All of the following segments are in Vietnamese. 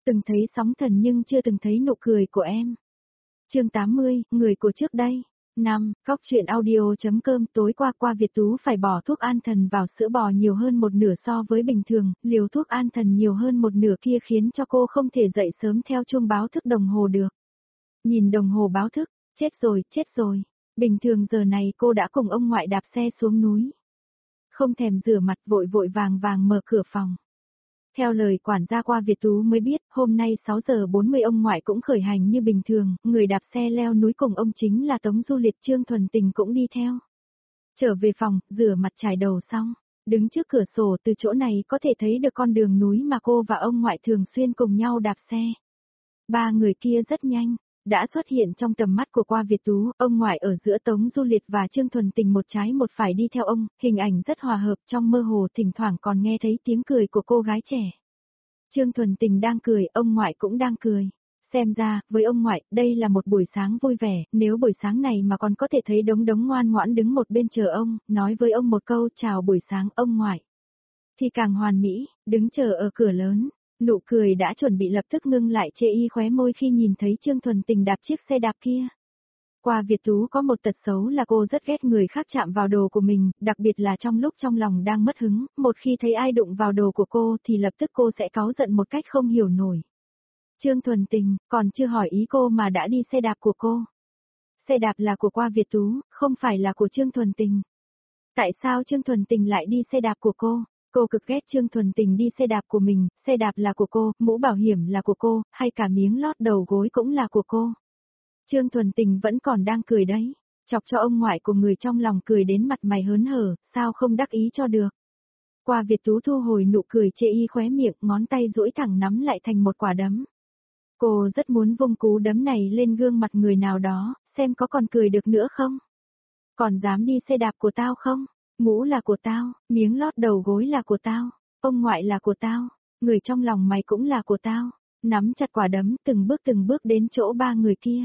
Từng thấy sóng thần nhưng chưa từng thấy nụ cười của em. Chương 80, người của trước đây. 5. Góc truyện audio.com. Tối qua Việt Tú phải bỏ thuốc an thần vào sữa bò nhiều hơn một nửa so với bình thường, liều thuốc an thần nhiều hơn một nửa kia khiến cho cô không thể dậy sớm theo chuông báo thức đồng hồ được. Nhìn đồng hồ báo thức, chết rồi. Bình thường giờ này cô đã cùng ông ngoại đạp xe xuống núi. Không thèm rửa mặt, vội vàng mở cửa phòng. Theo lời quản gia qua Việt Tú mới biết, hôm nay 6 giờ 40 ông ngoại cũng khởi hành như bình thường, người đạp xe leo núi cùng ông chính là Tống Du Liệt. Trương Thuần Tình cũng đi theo. Trở về phòng, rửa mặt chải đầu xong, đứng trước cửa sổ, từ chỗ này có thể thấy được con đường núi mà cô và ông ngoại thường xuyên cùng nhau đạp xe. Ba người kia rất nhanh đã xuất hiện trong tầm mắt của qua Việt Tú, ông ngoại ở giữa Tống Du Liệt và Trương Thuần Tình một trái một phải đi theo ông, hình ảnh rất hòa hợp, trong mơ hồ thỉnh thoảng còn nghe thấy tiếng cười của cô gái trẻ. Trương Thuần Tình đang cười, ông ngoại cũng đang cười. Xem ra, với ông ngoại, đây là một buổi sáng vui vẻ, nếu buổi sáng này mà còn có thể thấy đống ngoan ngoãn đứng một bên chờ ông, nói với ông một câu chào buổi sáng ông ngoại, thì càng hoàn mỹ, đứng chờ ở cửa lớn. Nụ cười đã chuẩn bị lập tức ngưng lại, chê y khóe môi khi nhìn thấy Trương Thuần Tình đạp chiếc xe đạp kia. Qua Việt Tú có một tật xấu là cô rất ghét người khác chạm vào đồ của mình, đặc biệt là trong lúc trong lòng đang mất hứng, một khi thấy ai đụng vào đồ của cô thì lập tức cô sẽ cáu giận một cách không hiểu nổi. Trương Thuần Tình còn chưa hỏi ý cô mà đã đi xe đạp của cô. Xe đạp là của qua Việt Tú, không phải là của Trương Thuần Tình. Tại sao Trương Thuần Tình lại đi xe đạp của cô? Cô cực ghét Trương Thuần Tình đi xe đạp của mình, xe đạp là của cô, mũ bảo hiểm là của cô, hay cả miếng lót đầu gối cũng là của cô. Trương Thuần Tình vẫn còn đang cười đấy, chọc cho ông ngoại của người trong lòng cười đến mặt mày hớn hở, sao không đắc ý cho được. Qua Việt Tú thu hồi nụ cười chê y khóe miệng, ngón tay duỗi thẳng nắm lại thành một quả đấm. Cô rất muốn vung cú đấm này lên gương mặt người nào đó, xem có còn cười được nữa không. Còn dám đi xe đạp của tao không? Mũ là của tao, miếng lót đầu gối là của tao, ông ngoại là của tao, người trong lòng mày cũng là của tao. Nắm chặt quả đấm, từng bước đến chỗ ba người kia.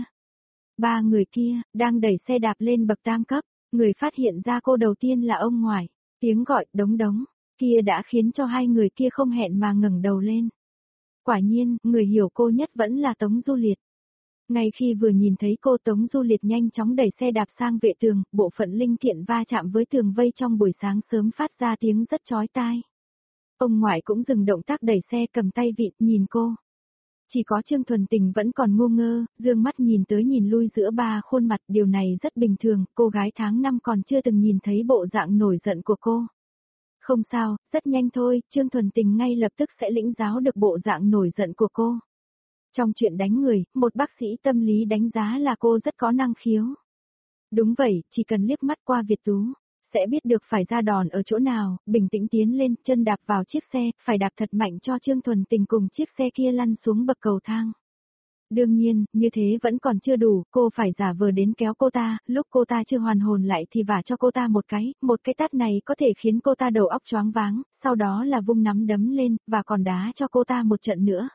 Ba người kia, đang đẩy xe đạp lên bậc tam cấp, người phát hiện ra cô đầu tiên là ông ngoại. Tiếng gọi đống kia đã khiến cho hai người kia không hẹn mà ngẩng đầu lên. Quả nhiên, người hiểu cô nhất vẫn là Tống Du Liệt. Ngay khi vừa nhìn thấy cô, Tống Du Liệt nhanh chóng đẩy xe đạp sang vệ tường, bộ phận linh kiện va chạm với tường vây trong buổi sáng sớm phát ra tiếng rất chói tai. Ông ngoại cũng dừng động tác đẩy xe, cầm tay vịn, nhìn cô. Chỉ có Trương Thuần Tình vẫn còn ngu ngơ, dương mắt nhìn tới nhìn lui giữa ba khuôn mặt, điều này rất bình thường, cô gái tháng 5 còn chưa từng nhìn thấy bộ dạng nổi giận của cô. Không sao, rất nhanh thôi, Trương Thuần Tình ngay lập tức sẽ lĩnh giáo được bộ dạng nổi giận của cô. Trong chuyện đánh người, một bác sĩ tâm lý đánh giá là cô rất có năng khiếu. Đúng vậy, chỉ cần liếc mắt qua Việt Tú, sẽ biết được phải ra đòn ở chỗ nào, bình tĩnh tiến lên, chân đạp vào chiếc xe, phải đạp thật mạnh cho Trương Thuần Tình cùng chiếc xe kia lăn xuống bậc cầu thang. Đương nhiên, như thế vẫn còn chưa đủ, cô phải giả vờ đến kéo cô ta, lúc cô ta chưa hoàn hồn lại thì vả cho cô ta một cái tát này có thể khiến cô ta đầu óc choáng váng, sau đó là vung nắm đấm lên, và còn đá cho cô ta một trận nữa.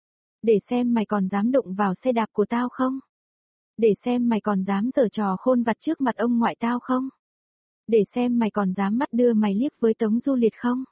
Để xem mày còn dám đụng vào xe đạp của tao không? Để xem mày còn dám giở trò khôn vặt trước mặt ông ngoại tao không? Để xem mày còn dám mắt đưa mày liếc với Tống Du Liệt không?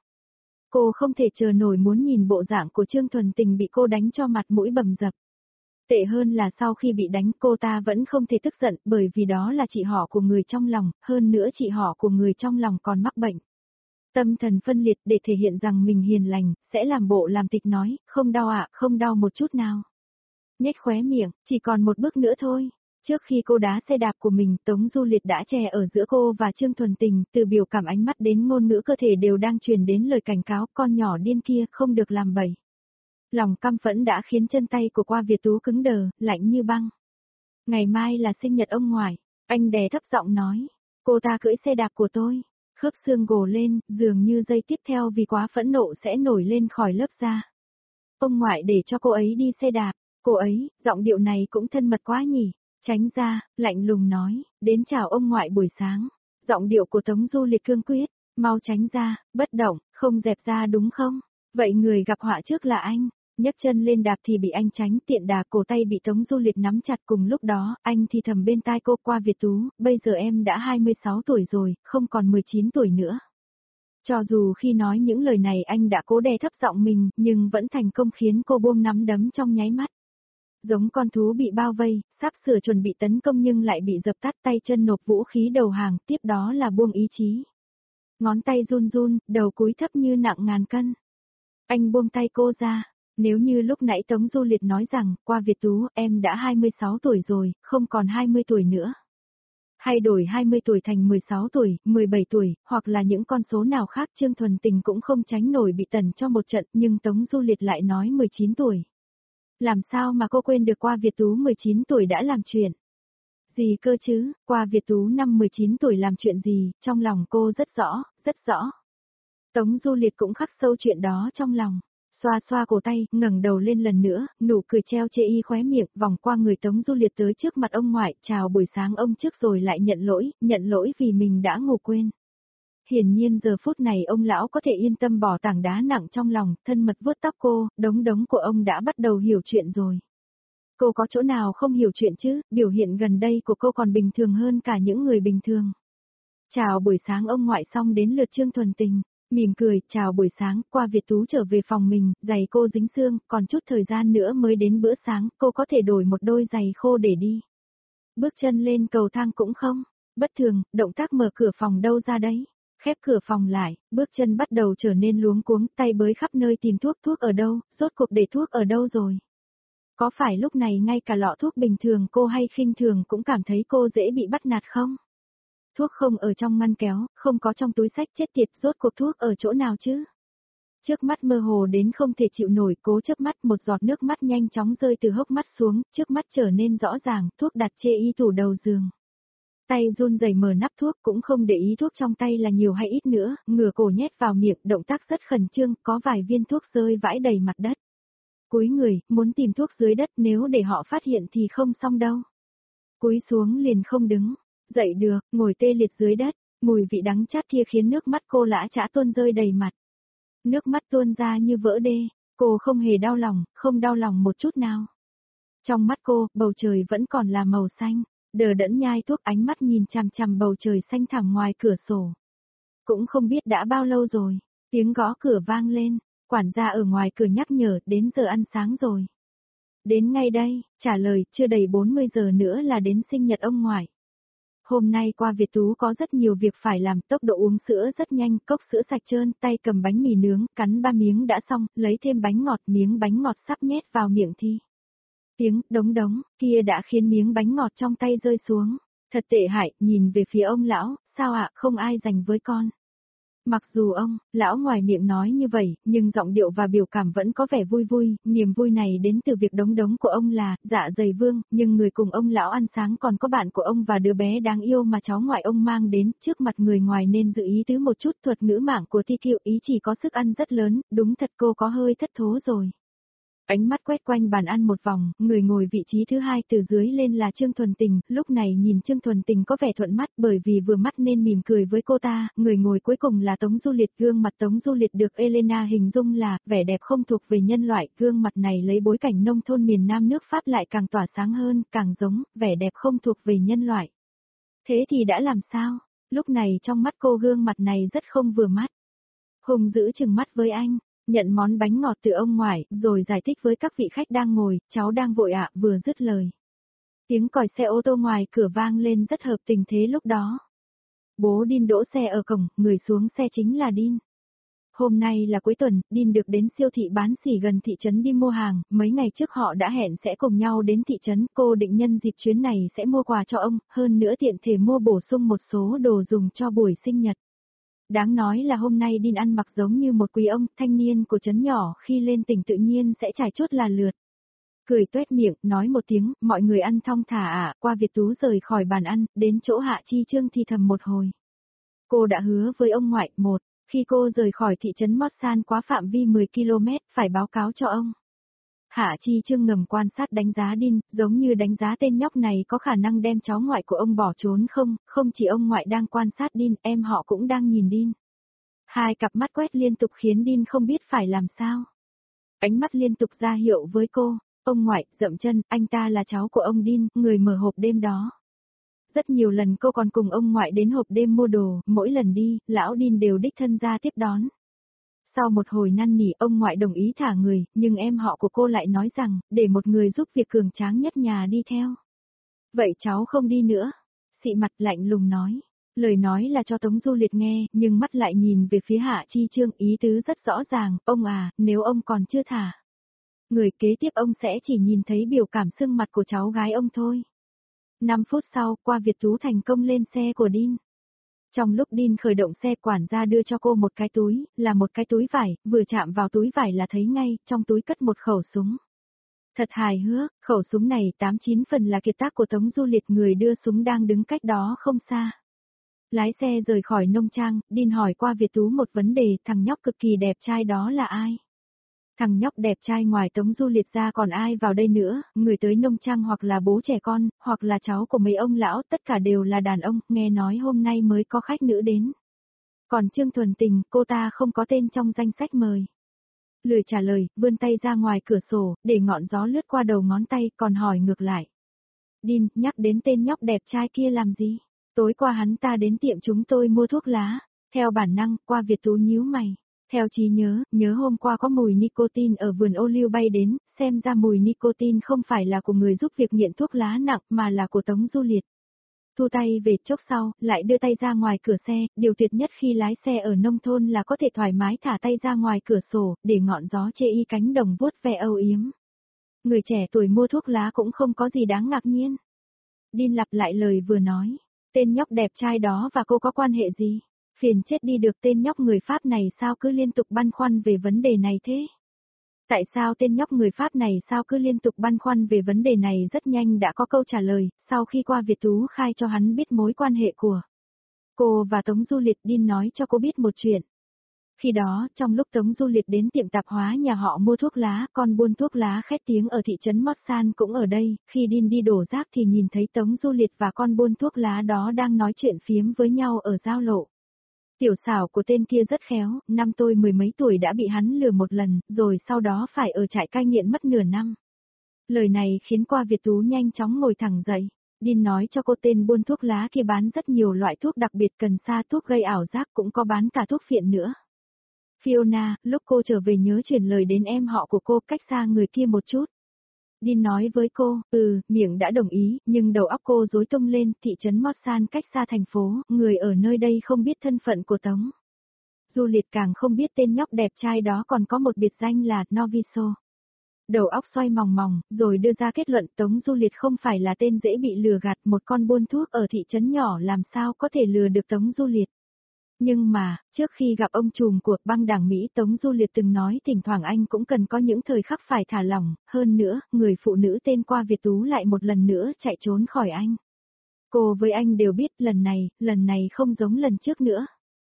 Cô không thể chờ nổi muốn nhìn bộ dạng của Trương Thuần Tình bị cô đánh cho mặt mũi bầm dập. Tệ hơn là sau khi bị đánh cô ta vẫn không thể tức giận, bởi vì đó là chị họ của người trong lòng, hơn nữa chị họ của người trong lòng còn mắc bệnh. Tâm thần phân liệt, để thể hiện rằng mình hiền lành, sẽ làm bộ làm tịch nói, không đau ạ, không đau một chút nào. Nhếch khóe miệng, chỉ còn một bước nữa thôi. Trước khi cô đá xe đạp của mình, Tống Du Liệt đã chè ở giữa cô và Trương Thuần Tình, từ biểu cảm ánh mắt đến ngôn ngữ cơ thể đều đang truyền đến lời cảnh cáo, con nhỏ điên kia, không được làm bậy. Lòng căm phẫn đã khiến chân tay của qua Việt Tú cứng đờ, lạnh như băng. Ngày mai là sinh nhật ông ngoại, anh đè thấp giọng nói, cô ta cưỡi xe đạp của tôi. Khớp xương gồ lên, dường như giây tiếp theo vì quá phẫn nộ sẽ nổi lên khỏi lớp da. Ông ngoại để cho cô ấy đi xe đạp, cô ấy, giọng điệu này cũng thân mật quá nhỉ. Tránh ra, lạnh lùng nói, đến chào ông ngoại buổi sáng. Giọng điệu của Tống Du Liệt cương quyết, mau tránh ra, bất động, không dẹp ra đúng không? Vậy người gặp họa trước là anh. Nhấc chân lên đạp thì bị anh tránh, tiện đà cổ tay bị Tống Du Liệt nắm chặt. Cùng lúc đó, anh thì thầm bên tai cô, qua Việt Tú, bây giờ em đã 26 tuổi rồi, không còn 19 tuổi nữa. Cho dù khi nói những lời này anh đã cố đè thấp giọng mình, nhưng vẫn thành công khiến cô buông nắm đấm trong nháy mắt. Giống con thú bị bao vây, sắp sửa chuẩn bị tấn công nhưng lại bị dập tắt, tay chân nộp vũ khí đầu hàng, tiếp đó là buông ý chí. Ngón tay run run, đầu cúi thấp như nặng ngàn cân. Anh buông tay cô ra. Nếu như lúc nãy Tống Du Liệt nói rằng, qua Việt Tú, em đã 26 tuổi rồi, không còn 20 tuổi nữa. Hay đổi 20 tuổi thành 16 tuổi, 17 tuổi, hoặc là những con số nào khác, Trương Thuần Tình cũng không tránh nổi bị tẩn cho một trận, nhưng Tống Du Liệt lại nói 19 tuổi. Làm sao mà cô quên được qua Việt Tú 19 tuổi đã làm chuyện? Gì cơ chứ, qua Việt Tú năm 19 tuổi làm chuyện gì, trong lòng cô rất rõ, rất rõ. Tống Du Liệt cũng khắc sâu chuyện đó trong lòng. Xoa xoa cổ tay, ngẩng đầu lên lần nữa, nụ cười treo chê y khóe miệng, vòng qua người Tống Du Liệt tới trước mặt ông ngoại, chào buổi sáng ông trước rồi lại nhận lỗi vì mình đã ngủ quên. Hiển nhiên giờ phút này ông lão có thể yên tâm bỏ tảng đá nặng trong lòng, thân mật vuốt tóc cô, đống của ông đã bắt đầu hiểu chuyện rồi. Cô có chỗ nào không hiểu chuyện chứ, biểu hiện gần đây của cô còn bình thường hơn cả những người bình thường. Chào buổi sáng ông ngoại xong đến lượt Trương Thuần Tình. Mỉm cười, chào buổi sáng, qua Việt Tú trở về phòng mình, giày cô dính xương, còn chút thời gian nữa mới đến bữa sáng, cô có thể đổi một đôi giày khô để đi. Bước chân lên cầu thang cũng không, bất thường, động tác mở cửa phòng đâu ra đấy. Khép cửa phòng lại, bước chân bắt đầu trở nên luống cuống, tay bới khắp nơi tìm thuốc ở đâu, rốt cuộc để thuốc ở đâu rồi. Có phải lúc này ngay cả lọ thuốc bình thường cô hay khinh thường cũng cảm thấy cô dễ bị bắt nạt không? Thuốc không ở trong ngăn kéo, không có trong túi xách, chết tiệt, rốt cuộc thuốc ở chỗ nào chứ? Trước mắt mơ hồ đến không thể chịu nổi, cố chớp mắt, một giọt nước mắt nhanh chóng rơi từ hốc mắt xuống, trước mắt trở nên rõ ràng, thuốc đặt chê y tủ đầu giường. Tay run rẩy mở nắp thuốc, cũng không để ý thuốc trong tay là nhiều hay ít nữa, ngửa cổ nhét vào miệng, động tác rất khẩn trương, có vài viên thuốc rơi vãi đầy mặt đất. Cúi người, muốn tìm thuốc dưới đất, nếu để họ phát hiện thì không xong đâu. Cúi xuống liền không đứng. Dậy được, ngồi tê liệt dưới đất, mùi vị đắng chát kia khiến nước mắt cô lã chã tuôn rơi đầy mặt. Nước mắt tuôn ra như vỡ đê, cô không hề đau lòng, không đau lòng một chút nào. Trong mắt cô, bầu trời vẫn còn là màu xanh, đờ đẫn nhai thuốc, ánh mắt nhìn chằm chằm bầu trời xanh thẳm ngoài cửa sổ. Cũng không biết đã bao lâu rồi, tiếng gõ cửa vang lên, quản gia ở ngoài cửa nhắc nhở đến giờ ăn sáng rồi. Đến ngay đây, trả lời, chưa đầy 40 giờ nữa là đến sinh nhật ông ngoại. Hôm nay qua Việt Tú có rất nhiều việc phải làm, tốc độ uống sữa rất nhanh, cốc sữa sạch trơn, tay cầm bánh mì nướng, cắn 3 miếng đã xong, lấy thêm bánh ngọt, miếng bánh ngọt sắp nhét vào miệng thi. Tiếng đống kia đã khiến miếng bánh ngọt trong tay rơi xuống. Thật tệ hại, nhìn về phía ông lão, sao ạ, không ai dành với con. Mặc dù ông, lão ngoài miệng nói như vậy, nhưng giọng điệu và biểu cảm vẫn có vẻ vui vui, niềm vui này đến từ việc đống của ông là, dạ dày vương, nhưng người cùng ông lão ăn sáng còn có bạn của ông và đứa bé đáng yêu mà cháu ngoại ông mang đến, trước mặt người ngoài nên giữ ý tứ một chút, thuật ngữ mạng của Ti Kiều ý chỉ có sức ăn rất lớn, đúng thật cô có hơi thất thố rồi. Ánh mắt quét quanh bàn ăn một vòng, người ngồi vị trí thứ hai từ dưới lên là Trương Thuần Tình, lúc này nhìn Trương Thuần Tình có vẻ thuận mắt bởi vì vừa mắt nên mỉm cười với cô ta, người ngồi cuối cùng là Tống Du Liệt, gương mặt Tống Du Liệt được Elena hình dung là, vẻ đẹp không thuộc về nhân loại, gương mặt này lấy bối cảnh nông thôn miền Nam nước Pháp lại càng tỏa sáng hơn, càng giống, vẻ đẹp không thuộc về nhân loại. Thế thì đã làm sao? Lúc này trong mắt cô gương mặt này rất không vừa mắt. Hùng giữ chừng mắt với anh. Nhận món bánh ngọt từ ông ngoại, rồi giải thích với các vị khách đang ngồi, cháu đang vội ạ, vừa dứt lời. Tiếng còi xe ô tô ngoài cửa vang lên rất hợp tình thế lúc đó. Bố Đin đỗ xe ở cổng, người xuống xe chính là Đin. Hôm nay là cuối tuần, Đin được đến siêu thị bán xỉ gần thị trấn đi mua hàng, mấy ngày trước họ đã hẹn sẽ cùng nhau đến thị trấn, cô định nhân dịp chuyến này sẽ mua quà cho ông, hơn nữa tiện thể mua bổ sung một số đồ dùng cho buổi sinh nhật. Đáng nói là hôm nay Đin ăn mặc giống như một quý ông thanh niên của trấn nhỏ, khi lên tỉnh tự nhiên sẽ trải chuốt là lượt. Cười tuét miệng, nói một tiếng, mọi người ăn thong thả ạ, qua Việt Tú rời khỏi bàn ăn, đến chỗ Hạ Chi Trương thì thầm một hồi. Cô đã hứa với ông ngoại, khi cô rời khỏi thị trấn Mót San quá phạm vi 10 km, phải báo cáo cho ông. Hạ Chi Trương ngầm quan sát đánh giá Đin, giống như đánh giá tên nhóc này có khả năng đem cháu ngoại của ông bỏ trốn không, không chỉ ông ngoại đang quan sát Đin, em họ cũng đang nhìn Đin. Hai cặp mắt quét liên tục khiến Đin không biết phải làm sao. Ánh mắt liên tục ra hiệu với cô, ông ngoại, dậm chân, anh ta là cháu của ông Đin, người mở hộp đêm đó. Rất nhiều lần cô còn cùng ông ngoại đến hộp đêm mua đồ, mỗi lần đi, lão Đin đều đích thân ra tiếp đón. Sau một hồi năn nỉ ông ngoại đồng ý thả người, nhưng em họ của cô lại nói rằng, để một người giúp việc cường tráng nhất nhà đi theo. Vậy cháu không đi nữa. Xị mặt lạnh lùng nói. Lời nói là cho Tống Du Liệt nghe, nhưng mắt lại nhìn về phía Hạ Chi Trương, ý tứ rất rõ ràng, ông à, nếu ông còn chưa thả. Người kế tiếp ông sẽ chỉ nhìn thấy biểu cảm sưng mặt của cháu gái ông thôi. 5 phút sau, qua Việt Tú thành công lên xe của Đin. Trong lúc Đin khởi động xe, quản gia đưa cho cô một cái túi, là một cái túi vải, vừa chạm vào túi vải là thấy ngay, trong túi cất một khẩu súng. Thật hài hước, khẩu súng này 89 phần là kiệt tác của Tống Du Liệt, người đưa súng đang đứng cách đó không xa. Lái xe rời khỏi nông trang, Đin hỏi qua Việt Tú một vấn đề, thằng nhóc cực kỳ đẹp trai đó là ai? Thằng nhóc đẹp trai ngoài Tống Du Liệt ra còn ai vào đây nữa, người tới nông trang hoặc là bố trẻ con, hoặc là cháu của mấy ông lão, tất cả đều là đàn ông, nghe nói hôm nay mới có khách nữ đến. Còn Trương Thuần Tình, cô ta không có tên trong danh sách mời. Lười trả lời, vươn tay ra ngoài cửa sổ, để ngọn gió lướt qua đầu ngón tay, còn hỏi ngược lại. Đin, nhắc đến tên nhóc đẹp trai kia làm gì? Tối qua hắn ta đến tiệm chúng tôi mua thuốc lá. Theo bản năng, qua Việt Tú nhíu mày. Theo trí nhớ hôm qua có mùi nicotine ở vườn ô liu bay đến, xem ra mùi nicotine không phải là của người giúp việc nghiện thuốc lá nặng mà là của Tống Du Liệt. Thu tay về chốc sau, lại đưa tay ra ngoài cửa xe, điều tuyệt nhất khi lái xe ở nông thôn là có thể thoải mái thả tay ra ngoài cửa sổ, để ngọn gió chê y cánh đồng vuốt ve âu yếm. Người trẻ tuổi mua thuốc lá cũng không có gì đáng ngạc nhiên. Đin lặp lại lời vừa nói, tên nhóc đẹp trai đó và cô có quan hệ gì? Phiền chết đi được, tên nhóc người Pháp này sao cứ liên tục băn khoăn về vấn đề này thế? Tại sao tên nhóc người Pháp này sao cứ liên tục băn khoăn về vấn đề này? Rất nhanh đã có câu trả lời, sau khi qua Việt Tú khai cho hắn biết mối quan hệ của cô và Tống Du Liệt. Đin nói cho cô biết một chuyện. Khi đó, trong lúc Tống Du Liệt đến tiệm tạp hóa nhà họ mua thuốc lá, con buôn thuốc lá khét tiếng ở thị trấn Mót San cũng ở đây, khi Đin đi đổ rác thì nhìn thấy Tống Du Liệt và con buôn thuốc lá đó đang nói chuyện phiếm với nhau ở giao lộ. Tiểu xảo của tên kia rất khéo, năm tôi 10 mấy tuổi đã bị hắn lừa một lần, rồi sau đó phải ở trại cai nghiện mất nửa năm. Lời này khiến qua Việt Tú nhanh chóng ngồi thẳng dậy. Đin nói cho cô tên buôn thuốc lá kia bán rất nhiều loại thuốc, đặc biệt cần sa, thuốc gây ảo giác, cũng có bán cả thuốc phiện nữa. Fiona, lúc cô trở về nhớ chuyển lời đến em họ của cô, cách xa người kia một chút. Đin nói với cô, miệng đã đồng ý, nhưng đầu óc cô rối tung lên. Thị trấn Mót San cách xa thành phố, người ở nơi đây không biết thân phận của Tống Du Liệt, càng không biết tên nhóc đẹp trai đó còn có một biệt danh là Noviso. Đầu óc xoay mòng mòng, rồi đưa ra kết luận Tống Du Liệt không phải là tên dễ bị lừa gạt, một con buôn thuốc ở thị trấn nhỏ làm sao có thể lừa được Tống Du Liệt. Nhưng mà, trước khi gặp ông trùm của băng đảng Mỹ, Tống Du Liệt từng nói thỉnh thoảng anh cũng cần có những thời khắc phải thả lỏng, hơn nữa, người phụ nữ tên qua Việt Tú lại một lần nữa chạy trốn khỏi anh. Cô với anh đều biết lần này không giống lần trước nữa.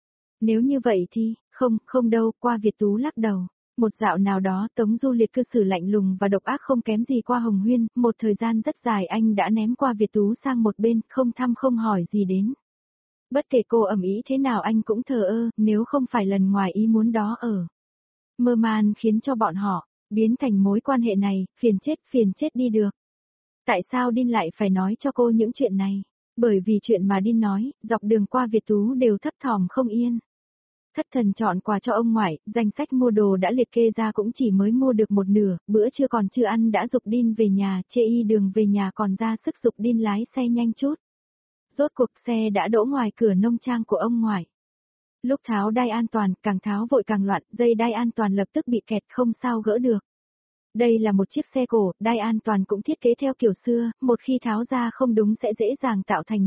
Nếu như vậy thì, không đâu, qua Việt Tú lắc đầu. Một dạo nào đó Tống Du Liệt cư xử lạnh lùng và độc ác không kém gì qua Hồng Huyên, một thời gian rất dài anh đã ném qua Việt Tú sang một bên, không thăm không hỏi gì đến. Bất kể cô ầm ĩ thế nào anh cũng thờ ơ, nếu không phải lần ngoài ý muốn đó ở mơ man khiến cho bọn họ biến thành mối quan hệ này, phiền chết đi được. Tại sao Đin lại phải nói cho cô những chuyện này? Bởi vì chuyện mà Đin nói, dọc đường qua Việt Tú đều thấp thỏm không yên. Thất thần chọn quà cho ông ngoại, danh sách mua đồ đã liệt kê ra cũng chỉ mới mua được một nửa, bữa trưa còn chưa ăn đã giục Đin về nhà, chê y đường về nhà còn ra sức giục Đin lái xe nhanh chút. Rốt cuộc xe đã đỗ ngoài cửa nông trang của ông ngoại. Lúc tháo đai an toàn, càng tháo vội càng loạn, dây đai an toàn lập tức bị kẹt không sao gỡ được. Đây là một chiếc xe cổ, đai an toàn cũng thiết kế theo kiểu xưa, một khi tháo ra không đúng sẽ dễ dàng tạo thành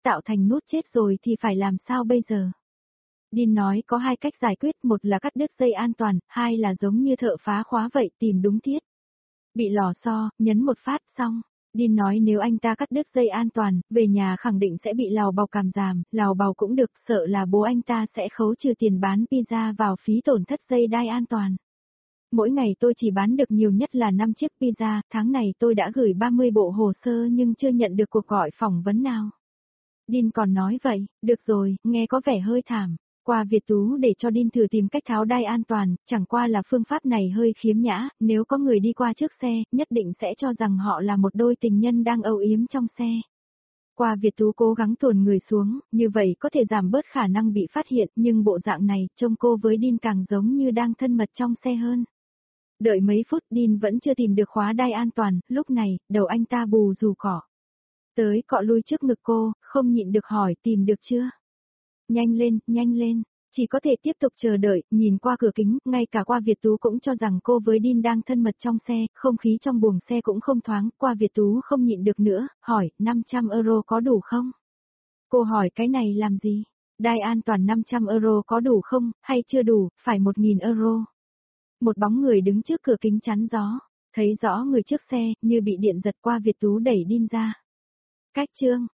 nút chết rồi thì phải làm sao bây giờ? Đin nói có hai cách giải quyết, một là cắt đứt dây an toàn, hai là giống như thợ phá khóa vậy, tìm đúng thiết bị lò xo, nhấn một phát xong. Đin nói nếu anh ta cắt đứt dây an toàn, về nhà khẳng định sẽ bị lào bào càm giảm, lào bào cũng được, sợ là bố anh ta sẽ khấu trừ tiền bán pizza vào phí tổn thất dây đai an toàn. Mỗi ngày tôi chỉ bán được nhiều nhất là 5 chiếc pizza, tháng này tôi đã gửi 30 bộ hồ sơ nhưng chưa nhận được cuộc gọi phỏng vấn nào. Đin còn nói vậy, được rồi, nghe có vẻ hơi thảm. Qua Việt Tú để cho Đin thử tìm cách tháo đai an toàn, chẳng qua là phương pháp này hơi khiếm nhã, nếu có người đi qua trước xe, nhất định sẽ cho rằng họ là một đôi tình nhân đang âu yếm trong xe. Qua Việt Tú cố gắng tuồn người xuống, như vậy có thể giảm bớt khả năng bị phát hiện, nhưng bộ dạng này, trông cô với Dean càng giống như đang thân mật trong xe hơn. Đợi mấy phút Dean vẫn chưa tìm được khóa đai an toàn, lúc này, đầu anh ta bù rù cỏ. Tới cọ lui trước ngực cô, không nhịn được hỏi tìm được chưa? Nhanh lên, chỉ có thể tiếp tục chờ đợi, nhìn qua cửa kính, ngay cả Qua Việt Tú cũng cho rằng cô với Dean đang thân mật trong xe, không khí trong buồng xe cũng không thoáng, Qua Việt Tú không nhịn được nữa, hỏi, 500 euro có đủ không? Cô hỏi cái này làm gì? Đai an toàn 500 euro có đủ không, hay chưa đủ, phải 1.000 euro. Một bóng người đứng trước cửa kính chắn gió, thấy rõ người trước xe, như bị điện giật Qua Việt Tú đẩy Dean ra. Cách chương